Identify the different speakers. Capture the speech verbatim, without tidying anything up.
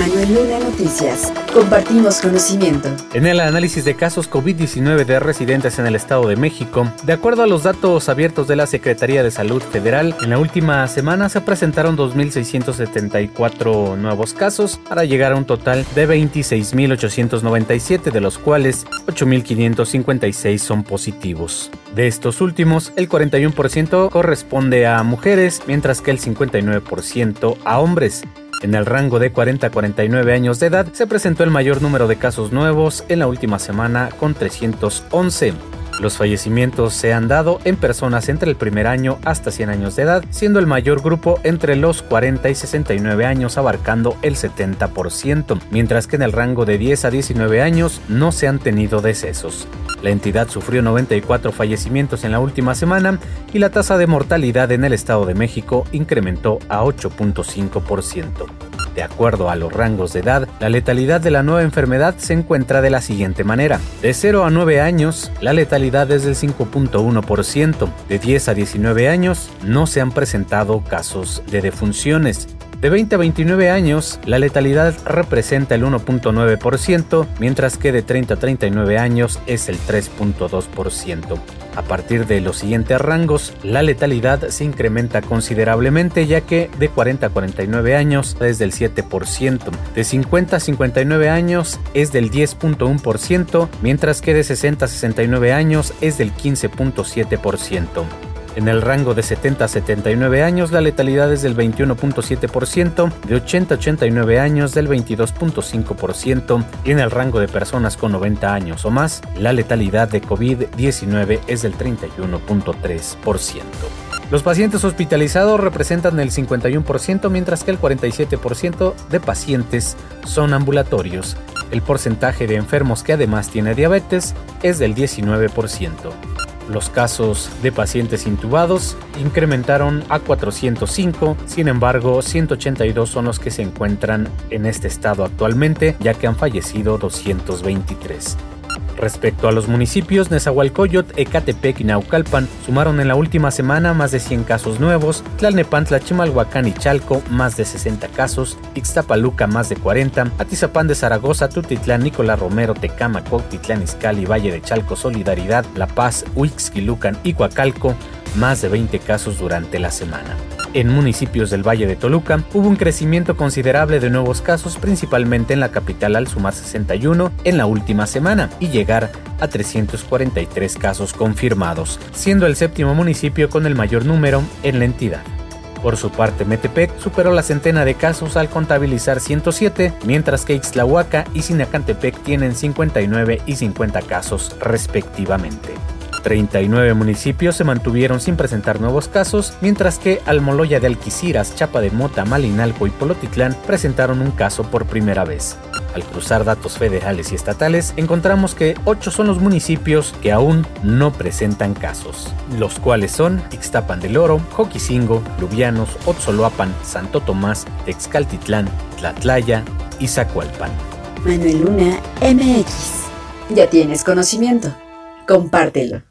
Speaker 1: Manuel Luna Noticias. Compartimos conocimiento.
Speaker 2: En el análisis de casos COVID diecinueve de residentes en el Estado de México, de acuerdo a los datos abiertos de la Secretaría de Salud Federal, en la última semana se presentaron dos mil seiscientos setenta y cuatro nuevos casos para llegar a un total de veintiséis mil ochocientos noventa y siete, de los cuales ocho mil quinientos cincuenta y seis son positivos. De estos últimos, el cuarenta y uno por ciento corresponde a mujeres, mientras que el cincuenta y nueve por ciento a hombres. En el rango de cuarenta a cuarenta y nueve años de edad se presentó el mayor número de casos nuevos en la última semana, con trescientos once. Los fallecimientos se han dado en personas entre el primer año hasta cien años de edad, siendo el mayor grupo entre los cuarenta y sesenta y nueve años, abarcando el setenta por ciento, mientras que en el rango de diez a diecinueve años no se han tenido decesos. La entidad sufrió noventa y cuatro fallecimientos en la última semana y la tasa de mortalidad en el Estado de México incrementó a ocho punto cinco por ciento. De acuerdo a los rangos de edad, la letalidad de la nueva enfermedad se encuentra de la siguiente manera. De cero a nueve años, la letalidad es del cinco punto uno por ciento. De diez a diecinueve años, no se han presentado casos de defunciones. De veinte a veintinueve años, la letalidad representa el uno punto nueve por ciento, mientras que de treinta a treinta y nueve años es el tres punto dos por ciento. A partir de los siguientes rangos, la letalidad se incrementa considerablemente, ya que de cuarenta a cuarenta y nueve años es del siete por ciento, de cincuenta a cincuenta y nueve años es del diez punto uno por ciento, mientras que de sesenta a sesenta y nueve años es del quince punto siete por ciento. En el rango de setenta a setenta y nueve años, la letalidad es del veintiuno punto siete por ciento, de ochenta a ochenta y nueve años del veintidós punto cinco por ciento, y en el rango de personas con noventa años o más, la letalidad de COVID diecinueve es del treinta y uno punto tres por ciento. Los pacientes hospitalizados representan el cincuenta y uno por ciento, mientras que el cuarenta y siete por ciento de pacientes son ambulatorios. El porcentaje de enfermos que además tiene diabetes es del diecinueve por ciento. Los casos de pacientes intubados incrementaron a cuatrocientos cinco, sin embargo, ciento ochenta y dos son los que se encuentran en este estado actualmente, ya que han fallecido doscientos veintitrés. Respecto a los municipios, Nezahualcóyotl, Ecatepec y Naucalpan sumaron en la última semana más de cien casos nuevos, Tlalnepantla, Chimalhuacán y Chalco más de sesenta casos, Ixtapaluca más de cuarenta, Atizapán de Zaragoza, Tutitlán, Nicolás Romero, Tecámac, Cuautitlán Izcalli, Valle de Chalco, Solidaridad, La Paz, Huixquilucan y Coacalco más de veinte casos durante la semana. En municipios del Valle de Toluca hubo un crecimiento considerable de nuevos casos, principalmente en la capital, al sumar sesenta y uno en la última semana y llegar a trescientos cuarenta y tres casos confirmados, siendo el séptimo municipio con el mayor número en la entidad. Por su parte, Metepec superó la centena de casos al contabilizar ciento siete, mientras que Ixtlahuaca y Sinacantepec tienen cincuenta y nueve y cincuenta casos respectivamente. treinta y nueve municipios se mantuvieron sin presentar nuevos casos, mientras que Almoloya de Alquiciras, Chapa de Mota, Malinalco y Polotitlán presentaron un caso por primera vez. Al cruzar datos federales y estatales, encontramos que ocho son los municipios que aún no presentan casos, los cuales son Ixtapan del Oro, Joquicingo, Lubianos, Otzoloapan, Santo Tomás, Texcaltitlán, Tlatlaya y Zacualpan.
Speaker 1: Manuel Luna M X. Ya tienes conocimiento. Compártelo.